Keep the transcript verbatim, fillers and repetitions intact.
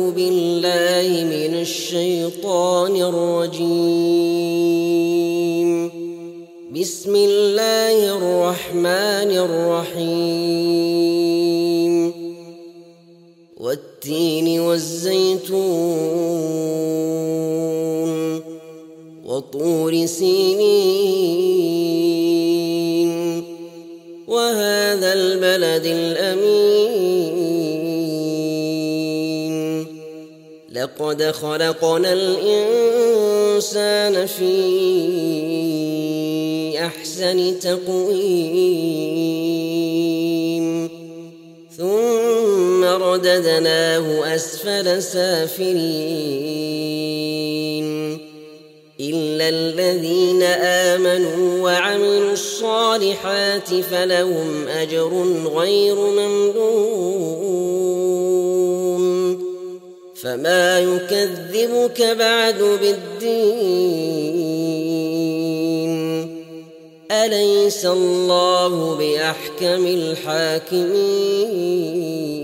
بالله من الشيطان الرجيم. بسم الله الرحمن الرحيم. والتين والزيتون وطور سينين وهذا البلد الأمين. لقد خلقنا الإنسان في أحسن تقويم ثم رددناه أسفل سافلين إلا الذين آمنوا وعملوا الصالحات فلهم أجر غير ممنون. فما يكذبك بعد بالدين؟ أليس الله بأحكم الحاكمين؟